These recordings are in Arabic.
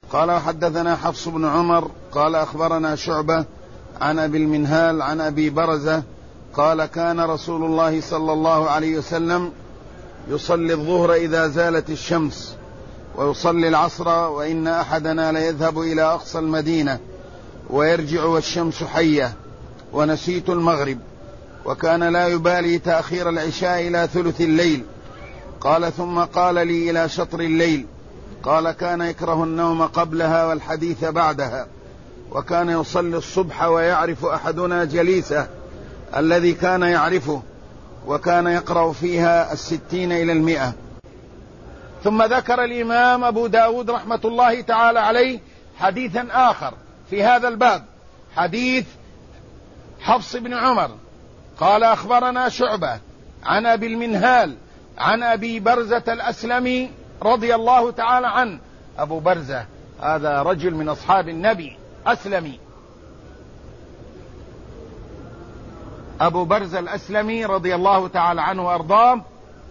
قال وحدثنا حفص بن عمر قال أخبرنا شعبة عن أبي المنهال عن أبي برزة قال كان رسول الله صلى الله عليه وسلم يصلي الظهر إذا زالت الشمس ويصلي العصر وإن أحدنا ليذهب إلى أقصى المدينة ويرجع والشمس حية ونسيت المغرب، وكان لا يبالي تأخير العشاء إلى ثلث الليل. قال ثم قال لي إلى شطر الليل. قال كان يكره النوم قبلها والحديث بعدها، وكان يصلي الصبح ويعرف أحدنا جليسه الذي كان يعرفه، وكان يقرأ فيها 60 إلى 100. ثم ذكر الإمام أبو داود رحمة الله تعالى عليه حديثا آخر في هذا الباب، حديث حفص بن عمر قال أخبرنا شعبة عن أبي المنهال عن أبي برزة الأسلمي رضي الله تعالى عنه. أبو برزة هذا رجل من أصحاب النبي أسلمي، أبو برزة الأسلمي رضي الله تعالى عنه وأرضاه،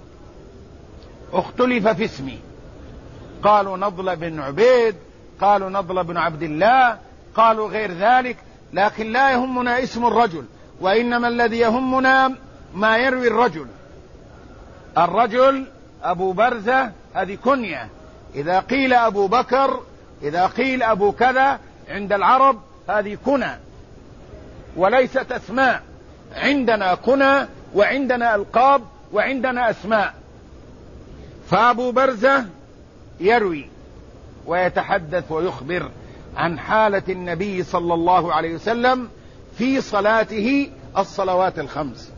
اختلف في اسمه، قالوا نضل بن عبيد، قالوا نضل بن عبد الله، قالوا غير ذلك، لكن لا يهمنا اسم الرجل، وإنما الذي يهمنا ما يروي الرجل. الرجل أبو برزة هذه كنية، إذا قيل أبو بكر، إذا قيل أبو كذا عند العرب هذه كنى وليست أسماء. عندنا كنى وعندنا ألقاب وعندنا أسماء. فأبو برزة يروي ويتحدث ويخبر عن حالة النبي صلى الله عليه وسلم في صلاته الصلوات الخمس.